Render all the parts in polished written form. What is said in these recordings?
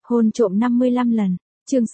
Hôn trộm 55 lần. Chương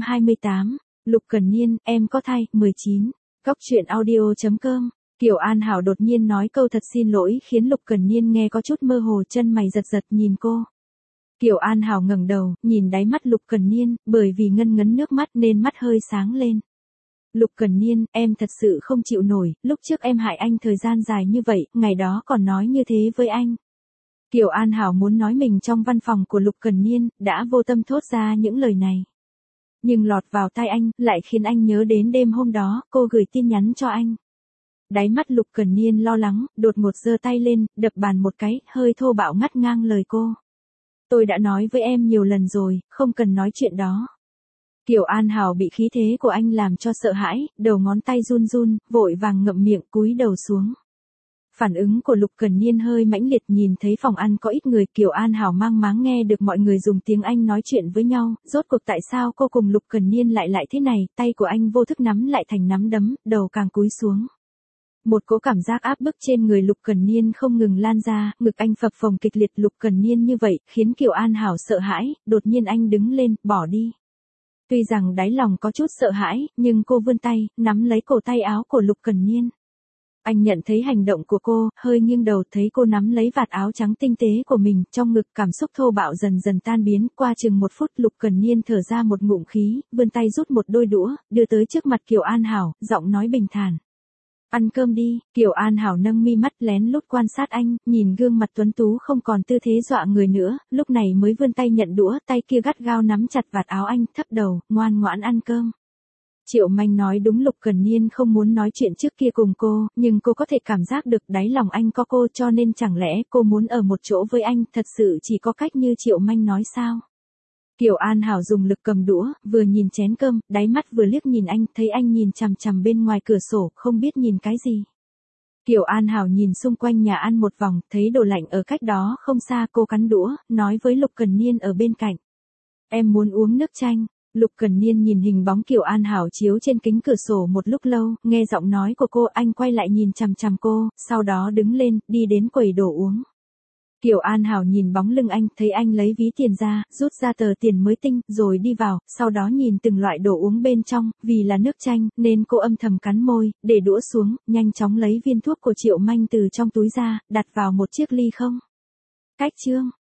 628. Lục Cần Niên, em có thai, 19. Cóc truyện audio.com. Kiều An Hảo đột nhiên nói câu thật xin lỗi khiến Lục Cần Niên nghe có chút mơ hồ, chân mày giật giật nhìn cô. Kiều An Hảo ngẩng đầu, nhìn đáy mắt Lục Cần Niên, bởi vì ngân ngấn nước mắt nên mắt hơi sáng lên. Lục Cần Niên, em thật sự không chịu nổi, lúc trước em hại anh thời gian dài như vậy, ngày đó còn nói như thế với anh. Kiều An Hảo muốn nói mình trong văn phòng của Lục Cần Niên, đã vô tâm thốt ra những lời này. Nhưng lọt vào tai anh, lại khiến anh nhớ đến đêm hôm đó, cô gửi tin nhắn cho anh. Đáy mắt Lục Cần Niên lo lắng, đột ngột giơ tay lên, đập bàn một cái, hơi thô bạo ngắt ngang lời cô. Tôi đã nói với em nhiều lần rồi, không cần nói chuyện đó. Kiều An Hảo bị khí thế của anh làm cho sợ hãi, đầu ngón tay run run, vội vàng ngậm miệng cúi đầu xuống. Phản ứng của Lục Cần Niên hơi mãnh liệt, nhìn thấy phòng ăn có ít người, Kiều An Hảo mang máng nghe được mọi người dùng tiếng Anh nói chuyện với nhau, rốt cuộc tại sao cô cùng Lục Cần Niên lại thế này, tay của anh vô thức nắm lại thành nắm đấm, đầu càng cúi xuống. Một cỗ cảm giác áp bức trên người Lục Cần Niên không ngừng lan ra, ngực anh phập phồng kịch liệt. Lục Cần Niên như vậy, khiến Kiều An Hảo sợ hãi, đột nhiên anh đứng lên, bỏ đi. Tuy rằng đáy lòng có chút sợ hãi, nhưng cô vươn tay, nắm lấy cổ tay áo của Lục Cần Niên. Anh nhận thấy hành động của cô, hơi nghiêng đầu, thấy cô nắm lấy vạt áo trắng tinh tế của mình, trong ngực cảm xúc thô bạo dần dần tan biến. Qua chừng 1 phút, Lục Cần Niên thở ra một ngụm khí, vươn tay rút một đôi đũa, đưa tới trước mặt Kiều An Hảo, giọng nói bình thản. Ăn cơm đi. Kiều An Hảo nâng mi mắt lén lút quan sát anh, nhìn gương mặt tuấn tú không còn tư thế dọa người nữa, lúc này mới vươn tay nhận đũa, tay kia gắt gao nắm chặt vạt áo anh, thấp đầu, ngoan ngoãn ăn cơm. Triệu Manh nói đúng, Lục Cần Niên không muốn nói chuyện trước kia cùng cô, nhưng cô có thể cảm giác được đáy lòng anh có cô, cho nên chẳng lẽ cô muốn ở một chỗ với anh, thật sự chỉ có cách như Triệu Manh nói sao? Kiều An Hảo dùng lực cầm đũa, vừa nhìn chén cơm, đáy mắt vừa liếc nhìn anh, thấy anh nhìn chằm chằm bên ngoài cửa sổ, không biết nhìn cái gì. Kiều An Hảo nhìn xung quanh nhà ăn một vòng, thấy đồ lạnh ở cách đó không xa, cô cắn đũa, nói với Lục Cần Niên ở bên cạnh. Em muốn uống nước chanh. Lục Cần Niên nhìn hình bóng Kiều An Hảo chiếu trên kính cửa sổ một lúc lâu, nghe giọng nói của cô, anh quay lại nhìn chằm chằm cô, sau đó đứng lên, đi đến quầy đồ uống. Kiều An Hảo nhìn bóng lưng anh, thấy anh lấy ví tiền ra, rút ra tờ tiền mới tinh, rồi đi vào, sau đó nhìn từng loại đồ uống bên trong, vì là nước chanh, nên cô âm thầm cắn môi, để đũa xuống, nhanh chóng lấy viên thuốc của Triệu Manh từ trong túi ra, đặt vào một chiếc ly không. Cách chương.